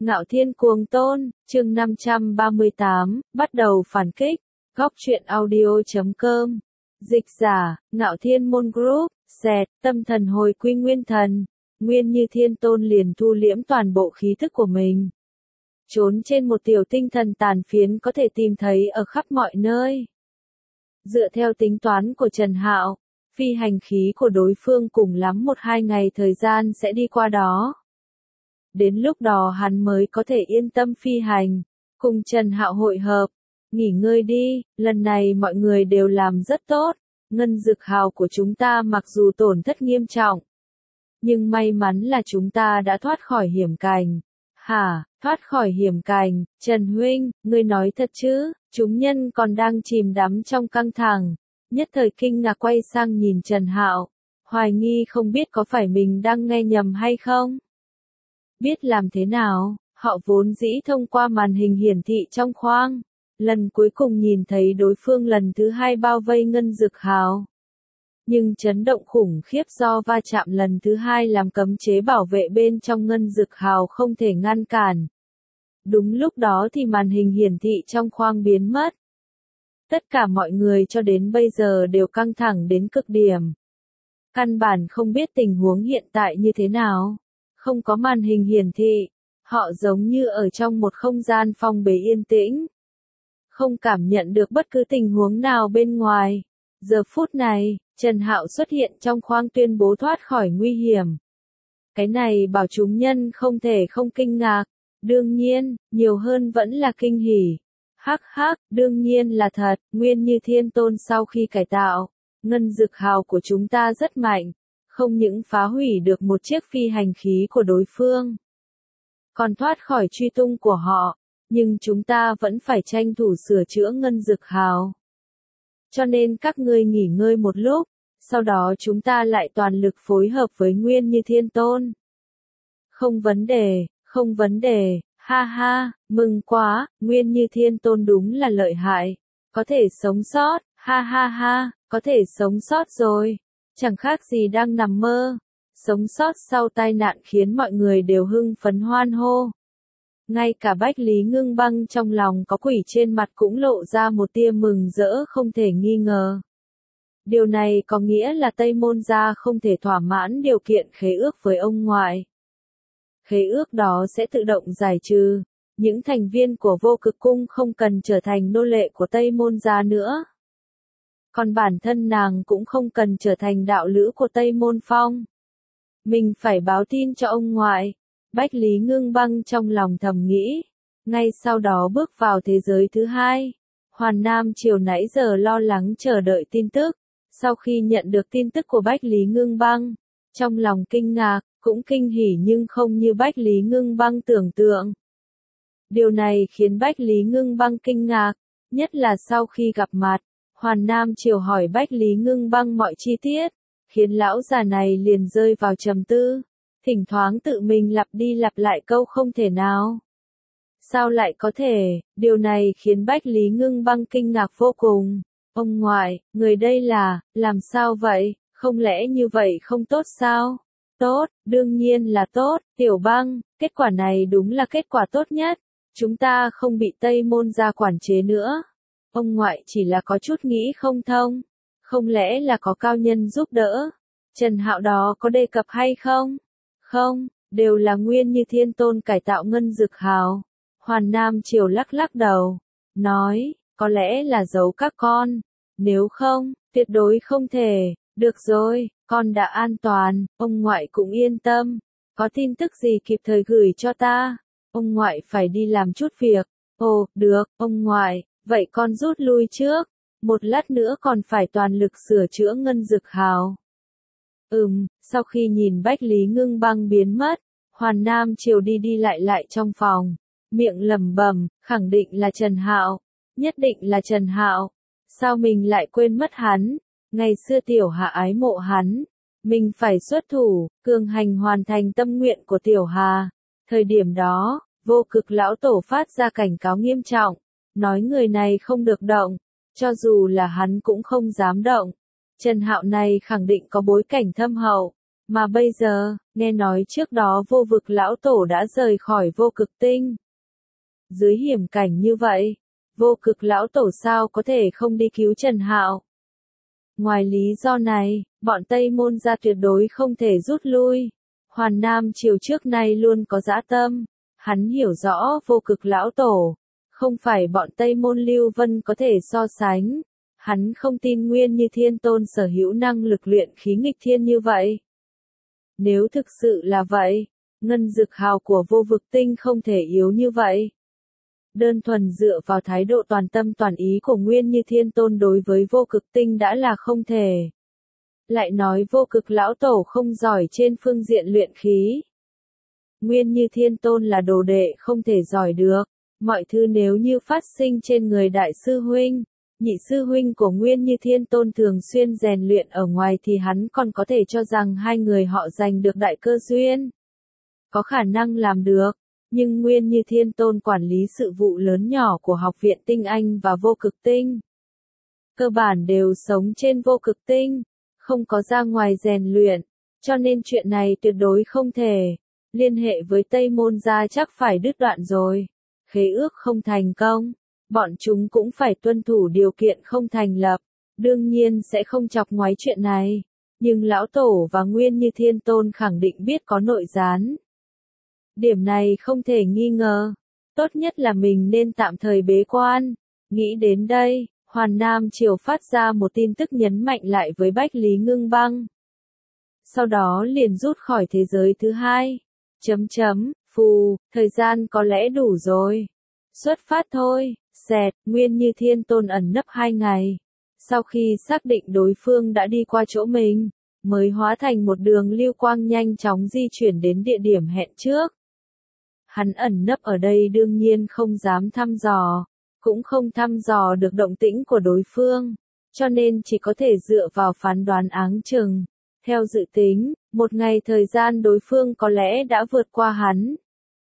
Ngạo Thiên Cuồng Tôn, chương 538, bắt đầu phản kích. Góc truyện audio.com. Dịch giả, Ngạo Thiên Môn Group, Sẹt, tâm thần hồi quy nguyên thần. Nguyên Như Thiên Tôn liền thu liễm toàn bộ khí thức của mình. Trốn trên một tiểu tinh thần tàn phiến có thể tìm thấy ở khắp mọi nơi. Dựa theo tính toán của Trần Hạo, phi hành khí của đối phương cùng lắm 1-2 ngày thời gian sẽ đi qua đó. Đến lúc đó hắn mới có thể yên tâm phi hành, cùng Trần Hạo hội hợp. Nghỉ ngơi đi, lần này mọi người đều làm rất tốt, ngân dực hào của chúng ta mặc dù tổn thất nghiêm trọng. Nhưng may mắn là chúng ta đã thoát khỏi hiểm cảnh. Hả, thoát khỏi hiểm cảnh, Trần Huynh, ngươi nói thật chứ? Chúng nhân còn đang chìm đắm trong căng thẳng, nhất thời kinh ngạc quay sang nhìn Trần Hạo, hoài nghi không biết có phải mình đang nghe nhầm hay không. Biết làm thế nào, họ vốn dĩ thông qua màn hình hiển thị trong khoang, lần cuối cùng nhìn thấy đối phương lần thứ 2 bao vây ngân dực hào. Nhưng chấn động khủng khiếp do va chạm lần thứ 2 làm cấm chế bảo vệ bên trong ngân dực hào không thể ngăn cản. Đúng lúc đó thì màn hình hiển thị trong khoang biến mất. Tất cả mọi người cho đến bây giờ đều căng thẳng đến cực điểm. Căn bản không biết tình huống hiện tại như thế nào. Không có màn hình hiển thị, họ giống như ở trong một không gian phong bế yên tĩnh. Không cảm nhận được bất cứ tình huống nào bên ngoài. Giờ phút này, Trần Hạo xuất hiện trong khoang tuyên bố thoát khỏi nguy hiểm. Cái này bảo chúng nhân không thể không kinh ngạc. Đương nhiên, nhiều hơn vẫn là kinh hỉ. Hắc hắc, đương nhiên là thật, Nguyên Như Thiên Tôn sau khi cải tạo, ngân dực hào của chúng ta rất mạnh. Không những phá hủy được một chiếc phi hành khí của đối phương, còn thoát khỏi truy tung của họ, nhưng chúng ta vẫn phải tranh thủ sửa chữa ngân dực hào. Cho nên các ngươi nghỉ ngơi một lúc, sau đó chúng ta lại toàn lực phối hợp với Nguyên Như Thiên Tôn. Không vấn đề, ha ha, mừng quá, Nguyên Như Thiên Tôn đúng là lợi hại, có thể sống sót, ha ha ha, có thể sống sót rồi. Chẳng khác gì đang nằm mơ. Sống sót sau tai nạn khiến mọi người đều hưng phấn hoan hô. Ngay cả Bách Lý Ngưng Băng trong lòng có quỷ trên mặt cũng lộ ra một tia mừng rỡ không thể nghi ngờ. Điều này có nghĩa là Tây Môn gia không thể thỏa mãn điều kiện khế ước với ông ngoại. Khế ước đó sẽ tự động giải trừ. Những thành viên của Vô Cực Cung không cần trở thành nô lệ của Tây Môn gia nữa. Còn bản thân nàng cũng không cần trở thành đạo lữ của Tây Môn Phong. Mình phải báo tin cho ông ngoại. Bách Lý Ngưng Băng trong lòng thầm nghĩ. Ngay sau đó bước vào thế giới thứ 2. Hoàn Nam chiều nãy giờ lo lắng chờ đợi tin tức. Sau khi nhận được tin tức của Bách Lý Ngưng Băng, trong lòng kinh ngạc, cũng kinh hỉ nhưng không như Bách Lý Ngưng Băng tưởng tượng. Điều này khiến Bách Lý Ngưng Băng kinh ngạc, nhất là sau khi gặp mặt. Hoàn Nam Triều hỏi Bách Lý Ngưng Băng mọi chi tiết, khiến lão già này liền rơi vào trầm tư, thỉnh thoảng tự mình lặp đi lặp lại câu không thể nào. Sao lại có thể, điều này khiến Bách Lý Ngưng Băng kinh ngạc vô cùng. Ông ngoại, người đây là, làm sao vậy, không lẽ như vậy không tốt sao? Tốt, đương nhiên là tốt, Tiểu Băng, kết quả này đúng là kết quả tốt nhất. Chúng ta không bị Tây Môn gia quản chế nữa. Ông ngoại chỉ là có chút nghĩ không thông. Không lẽ là có cao nhân giúp đỡ? Trần Hạo đó có đề cập hay không? Không, đều là Nguyên Như Thiên Tôn cải tạo ngân dực hào. Hoàn Nam Triều lắc lắc đầu. Nói, có lẽ là giấu các con. Nếu không, tuyệt đối không thể. Được rồi, con đã an toàn, ông ngoại cũng yên tâm. Có tin tức gì kịp thời gửi cho ta? Ông ngoại phải đi làm chút việc. Ồ, được, ông ngoại. Vậy con rút lui trước, một lát nữa còn phải toàn lực sửa chữa ngân dực hào. Sau khi nhìn Bách Lý Ngưng Băng biến mất, Hoàn Nam Triều đi lại trong phòng, miệng lẩm bẩm, khẳng định là Trần Hạo, nhất định là Trần Hạo. Sao mình lại quên mất hắn? Ngày xưa Tiểu Hà ái mộ hắn, mình phải xuất thủ, cường hành hoàn thành tâm nguyện của Tiểu Hà. Thời điểm đó, Vô Cực lão tổ phát ra cảnh cáo nghiêm trọng. Nói người này không được động, cho dù là hắn cũng không dám động. Trần Hạo này khẳng định có bối cảnh thâm hậu, Mà bây giờ, nghe nói trước đó vô vực lão tổ đã rời khỏi vô cực tinh. Dưới hiểm cảnh như vậy, vô cực lão tổ sao có thể không đi cứu Trần Hạo? Ngoài lý do này, bọn Tây Môn gia tuyệt đối không thể rút lui. Hoàn Nam triều trước nay luôn có dã tâm. Hắn hiểu rõ vô cực lão tổ. Không phải bọn Tây Môn Lưu Vân có thể so sánh. Hắn không tin Nguyên Như Thiên Tôn sở hữu năng lực luyện khí nghịch thiên như vậy. Nếu thực sự là vậy, ngân dực hào của vô vực tinh không thể yếu như vậy. Đơn thuần dựa vào thái độ toàn tâm toàn ý của Nguyên Như Thiên Tôn đối với vô cực tinh đã là không thể. Lại nói vô cực lão tổ không giỏi trên phương diện luyện khí. Nguyên Như Thiên Tôn là đồ đệ không thể giỏi được. Mọi thứ nếu như phát sinh trên người đại sư huynh, nhị sư huynh của Nguyên Như Thiên Tôn thường xuyên rèn luyện ở ngoài thì hắn còn có thể cho rằng hai người họ giành được đại cơ duyên. Có khả năng làm được, nhưng Nguyên Như Thiên Tôn quản lý sự vụ lớn nhỏ của Học viện Tinh Anh và Vô Cực Tinh. Cơ bản đều sống trên Vô Cực Tinh, không có ra ngoài rèn luyện, cho nên chuyện này tuyệt đối không thể. Liên hệ với Tây Môn gia chắc phải đứt đoạn rồi. Khế ước không thành công, bọn chúng cũng phải tuân thủ điều kiện không thành lập, đương nhiên sẽ không chọc ngoáy chuyện này, nhưng lão tổ và Nguyên Như Thiên Tôn khẳng định biết có nội gián. Điểm này không thể nghi ngờ, tốt nhất là mình nên tạm thời bế quan. Nghĩ đến đây, Hoàn Nam triều phát ra một tin tức nhấn mạnh lại với Bách Lý Ngưng Băng. Sau đó liền rút khỏi thế giới thứ hai. Phù, thời gian có lẽ đủ rồi. Xuất phát thôi, xẹt, Nguyên Như Thiên Tôn ẩn nấp 2 ngày. Sau khi xác định đối phương đã đi qua chỗ mình, mới hóa thành một đường lưu quang nhanh chóng di chuyển đến địa điểm hẹn trước. Hắn ẩn nấp ở đây đương nhiên không dám thăm dò, cũng không thăm dò được động tĩnh của đối phương, cho nên chỉ có thể dựa vào phán đoán áng chừng. Theo dự tính, 1 ngày thời gian đối phương có lẽ đã vượt qua hắn.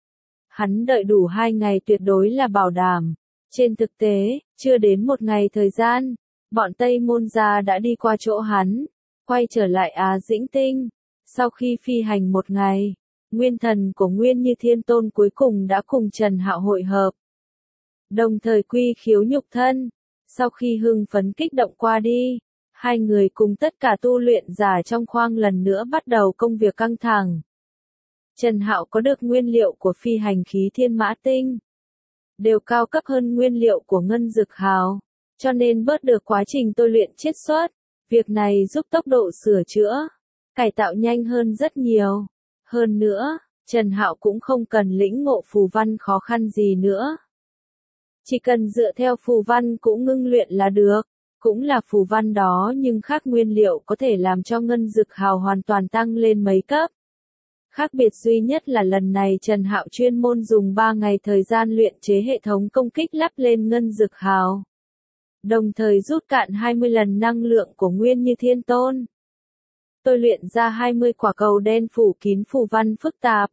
Hắn đợi đủ 2 ngày tuyệt đối là bảo đảm. Trên thực tế, chưa đến 1 ngày thời gian, bọn Tây Môn gia đã đi qua chỗ hắn, quay trở lại Á Dĩnh Tinh. Sau khi phi hành 1 ngày, nguyên thần của Nguyên Như Thiên Tôn cuối cùng đã cùng Trần Hạo hội hợp. Đồng thời quy khiếu nhục thân. Sau khi hưng phấn kích động qua đi, hai người cùng tất cả tu luyện giả trong khoang lần nữa bắt đầu công việc căng thẳng. Trần Hạo có được nguyên liệu của phi hành khí Thiên Mã Tinh, đều cao cấp hơn nguyên liệu của Ngân Dực Hào, cho nên bớt được quá trình tôi luyện chiết xuất. Việc này giúp tốc độ sửa chữa, cải tạo nhanh hơn rất nhiều. Hơn nữa, Trần Hạo cũng không cần lĩnh ngộ phù văn khó khăn gì nữa. Chỉ cần dựa theo phù văn cũng ngưng luyện là được. Cũng là phù văn đó nhưng khác nguyên liệu có thể làm cho Ngân Dực Hào hoàn toàn tăng lên mấy cấp. Khác biệt duy nhất là lần này Trần Hạo chuyên môn dùng 3 ngày thời gian luyện chế hệ thống công kích lắp lên Ngân Dực Hào. Đồng thời rút cạn 20 lần năng lượng của Nguyên Như Thiên Tôn. Tôi luyện ra 20 quả cầu đen phủ kín phù văn phức tạp.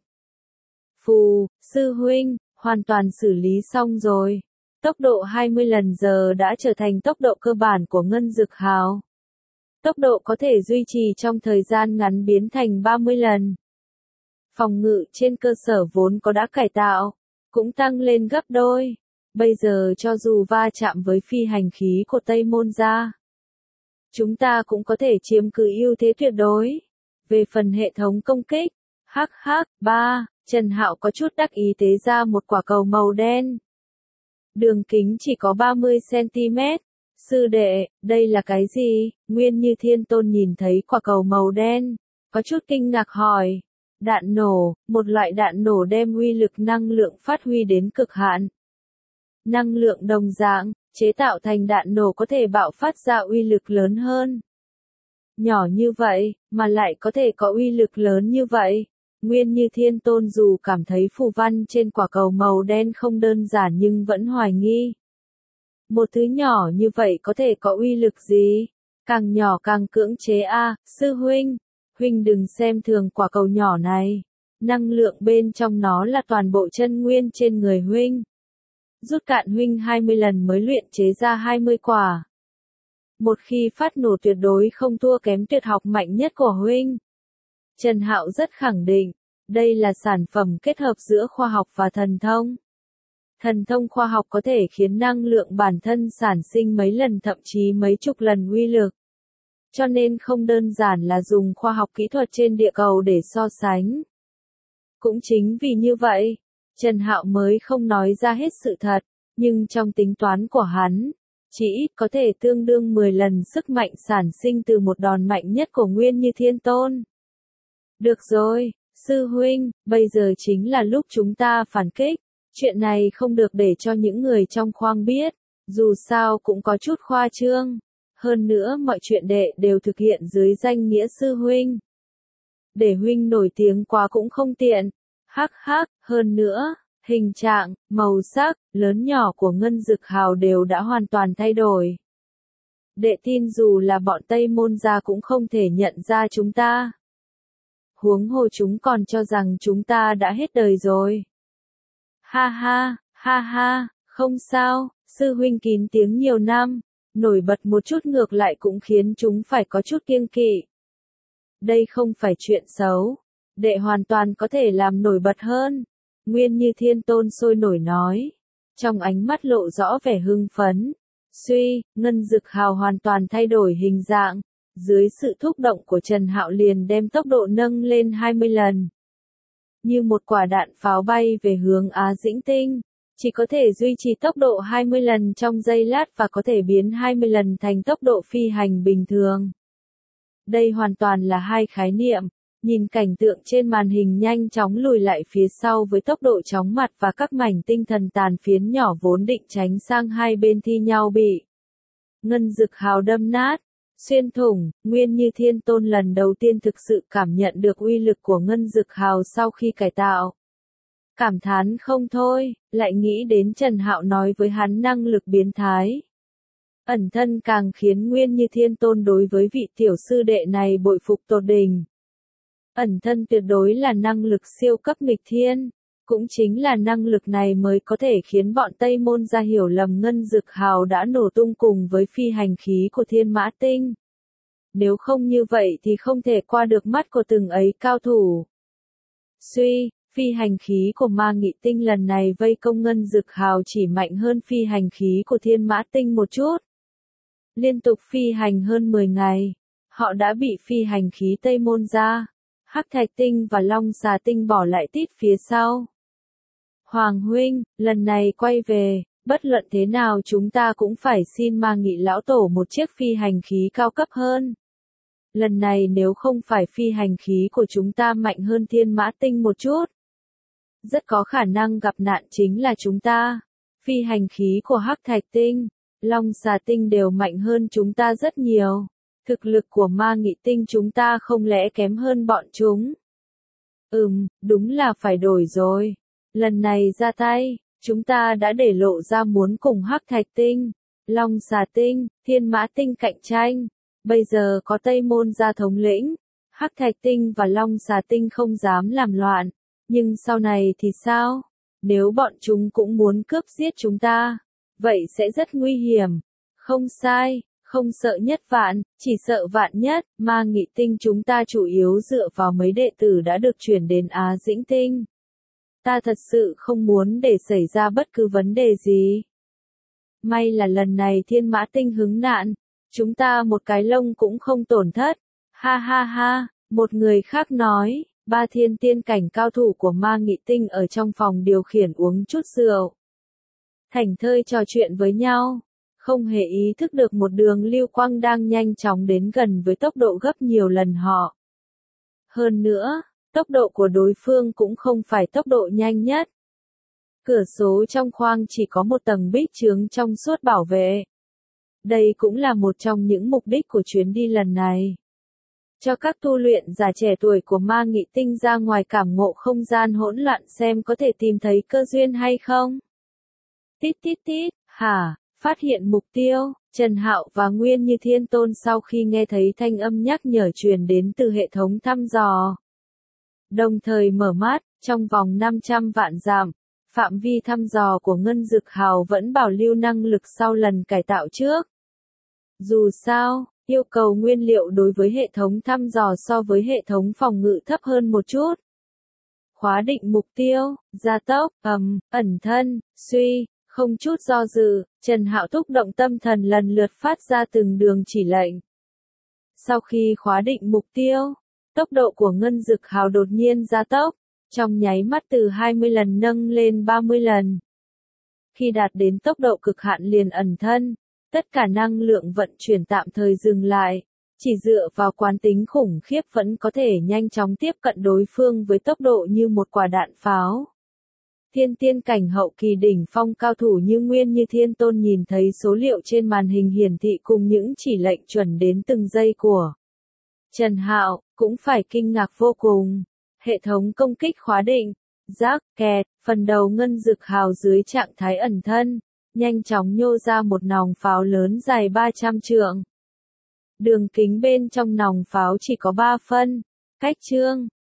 Phù, sư huynh, hoàn toàn xử lý xong rồi. Tốc độ 20 lần giờ đã trở thành tốc độ cơ bản của Ngân Dực Hào. Tốc độ có thể duy trì trong thời gian ngắn biến thành 30 lần. Phòng ngự trên cơ sở vốn có đã cải tạo, cũng tăng lên gấp đôi. Bây giờ cho dù va chạm với phi hành khí của Tây Môn gia, chúng ta cũng có thể chiếm cứ ưu thế tuyệt đối. Về phần hệ thống công kích, Trần Hạo có chút đắc ý tế ra một quả cầu màu đen. Đường kính chỉ có 30cm. Sư đệ, đây là cái gì? Nguyên Như Thiên Tôn nhìn thấy quả cầu màu đen, có chút kinh ngạc hỏi. Đạn nổ, một loại đạn nổ đem uy lực năng lượng phát huy đến cực hạn. Năng lượng đồng dạng, chế tạo thành đạn nổ có thể bạo phát ra uy lực lớn hơn. Nhỏ như vậy, mà lại có thể có uy lực lớn như vậy. Nguyên Như Thiên Tôn dù cảm thấy phù văn trên quả cầu màu đen không đơn giản nhưng vẫn hoài nghi. Một thứ nhỏ như vậy có thể có uy lực gì? Càng nhỏ càng cưỡng chế a, sư huynh. Huynh đừng xem thường quả cầu nhỏ này. Năng lượng bên trong nó là toàn bộ chân nguyên trên người huynh. Rút cạn huynh 20 lần mới luyện chế ra 20 quả. Một khi phát nổ tuyệt đối không thua kém tuyệt học mạnh nhất của huynh. Trần Hạo rất khẳng định, đây là sản phẩm kết hợp giữa khoa học và thần thông. Thần thông khoa học có thể khiến năng lượng bản thân sản sinh mấy lần thậm chí mấy chục lần uy lực. Cho nên không đơn giản là dùng khoa học kỹ thuật trên địa cầu để so sánh. Cũng chính vì như vậy, Trần Hạo mới không nói ra hết sự thật, nhưng trong tính toán của hắn, chỉ ít có thể tương đương 10 lần sức mạnh sản sinh từ một đòn mạnh nhất của Nguyên Như Thiên Tôn. Được rồi, sư huynh, bây giờ chính là lúc chúng ta phản kích. Chuyện này không được để cho những người trong khoang biết, dù sao cũng có chút khoa trương. Hơn nữa mọi chuyện đệ đều thực hiện dưới danh nghĩa sư huynh. Để huynh nổi tiếng quá cũng không tiện. Hắc hắc, hơn nữa, hình trạng, màu sắc, lớn nhỏ của ngân dực hào đều đã hoàn toàn thay đổi. Đệ tin dù là bọn Tây Môn gia cũng không thể nhận ra chúng ta. Huống hồ chúng còn cho rằng chúng ta đã hết đời rồi. Ha ha, không sao, sư huynh kín tiếng nhiều năm, nổi bật một chút ngược lại cũng khiến chúng phải có chút kiêng kỵ. Đây không phải chuyện xấu, đệ hoàn toàn có thể làm nổi bật hơn. Nguyên Như Thiên Tôn sôi nổi nói, trong ánh mắt lộ rõ vẻ hưng phấn. Suy, ngân dực hào hoàn toàn thay đổi hình dạng, dưới sự thúc động của Trần Hạo liền đem tốc độ nâng lên 20 lần. Như một quả đạn pháo bay về hướng Á Dĩnh Tinh, chỉ có thể duy trì tốc độ 20 lần trong giây lát và có thể biến 20 lần thành tốc độ phi hành bình thường. Đây hoàn toàn là hai khái niệm, nhìn cảnh tượng trên màn hình nhanh chóng lùi lại phía sau với tốc độ chóng mặt và các mảnh tinh thần tàn phiến nhỏ vốn định tránh sang hai bên thi nhau bị ngân dực hào đâm nát, xuyên thủng. Nguyên Như Thiên Tôn lần đầu tiên thực sự cảm nhận được uy lực của ngân dực hào sau khi cải tạo. Cảm thán không thôi, lại nghĩ đến Trần Hạo nói với hắn năng lực biến thái. Ẩn thân càng khiến Nguyên Như Thiên Tôn đối với vị tiểu sư đệ này bội phục tột đỉnh. Ẩn thân tuyệt đối là năng lực siêu cấp nghịch thiên, cũng chính là năng lực này mới có thể khiến bọn Tây Môn gia hiểu lầm ngân dực hào đã nổ tung cùng với phi hành khí của Thiên Mã Tinh. Nếu không như vậy thì không thể qua được mắt của từng ấy cao thủ. Suy, phi hành khí của Ma Nghị Tinh lần này vây công ngân dực hào chỉ mạnh hơn phi hành khí của Thiên Mã Tinh một chút. Liên tục phi hành hơn 10 ngày, họ đã bị phi hành khí Tây Môn gia, Hắc Thạch Tinh và Long Xà Tinh bỏ lại tít phía sau. Hoàng huynh, lần này quay về, bất luận thế nào chúng ta cũng phải xin Ma Nghị lão tổ một chiếc phi hành khí cao cấp hơn. Lần này nếu không phải phi hành khí của chúng ta mạnh hơn Thiên Mã Tinh một chút, rất có khả năng gặp nạn chính là chúng ta. Phi hành khí của Hắc Thạch Tinh, Long Xà Tinh đều mạnh hơn chúng ta rất nhiều. Thực lực của Ma Nghị Tinh chúng ta không lẽ kém hơn bọn chúng? Đúng là phải đổi rồi. Lần này ra tay, chúng ta đã để lộ ra muốn cùng Hắc Thạch Tinh, Long Xà Tinh, Thiên Mã Tinh cạnh tranh. Bây giờ có Tây Môn gia thống lĩnh, Hắc Thạch Tinh và Long Xà Tinh không dám làm loạn. Nhưng sau này thì sao? Nếu bọn chúng cũng muốn cướp giết chúng ta, vậy sẽ rất nguy hiểm. Không sai, không sợ nhất vạn, chỉ sợ vạn nhất. Ma Nghị Tinh chúng ta chủ yếu dựa vào mấy đệ tử đã được chuyển đến Á Dĩnh Tinh. Ta thật sự không muốn để xảy ra bất cứ vấn đề gì. May là lần này Thiên Mã Tinh hứng nạn, chúng ta một cái lông cũng không tổn thất. Ha ha ha, một người khác nói, ba thiên tiên cảnh cao thủ của Ma Nghị Tinh ở trong phòng điều khiển uống chút rượu. Thảnh thơi trò chuyện với nhau, không hề ý thức được một đường lưu quang đang nhanh chóng đến gần với tốc độ gấp nhiều lần họ. Hơn nữa, tốc độ của đối phương cũng không phải tốc độ nhanh nhất. Cửa sổ trong khoang chỉ có một tầng bích chướng trong suốt bảo vệ. Đây cũng là một trong những mục đích của chuyến đi lần này. Cho các tu luyện giả trẻ tuổi của Ma Nghị Tinh ra ngoài cảm ngộ không gian hỗn loạn xem có thể tìm thấy cơ duyên hay không. Tít tít tít, hả, phát hiện mục tiêu. Trần Hạo và Nguyên Như Thiên Tôn sau khi nghe thấy thanh âm nhắc nhở truyền đến từ hệ thống thăm dò, đồng thời mở mắt, trong vòng 500 vạn dặm, phạm vi thăm dò của ngân dực hào vẫn bảo lưu năng lực sau lần cải tạo trước. Dù sao, Yêu cầu nguyên liệu đối với hệ thống thăm dò so với hệ thống phòng ngự thấp hơn một chút. Khóa định mục tiêu, gia tốc, ẩn thân, suy, không chút do dự, Trần Hạo thúc động tâm thần lần lượt phát ra từng đường chỉ lệnh. Sau khi khóa định mục tiêu, tốc độ của ngân dực hào đột nhiên gia tốc, trong nháy mắt từ 20 lần nâng lên 30 lần. Khi đạt đến tốc độ cực hạn liền ẩn thân, tất cả năng lượng vận chuyển tạm thời dừng lại, chỉ dựa vào quán tính khủng khiếp vẫn có thể nhanh chóng tiếp cận đối phương với tốc độ như một quả đạn pháo. Thiên tiên cảnh hậu kỳ đỉnh phong cao thủ như Nguyên Như Thiên Tôn nhìn thấy số liệu trên màn hình hiển thị cùng những chỉ lệnh chuẩn đến từng giây của Trần Hạo, cũng phải kinh ngạc vô cùng. Hệ thống công kích khóa định, rác, kẹt, phần đầu ngân dực hào dưới trạng thái ẩn thân, nhanh chóng nhô ra một nòng pháo lớn dài 300 trượng. Đường kính bên trong nòng pháo chỉ có 3 phân, cách chương,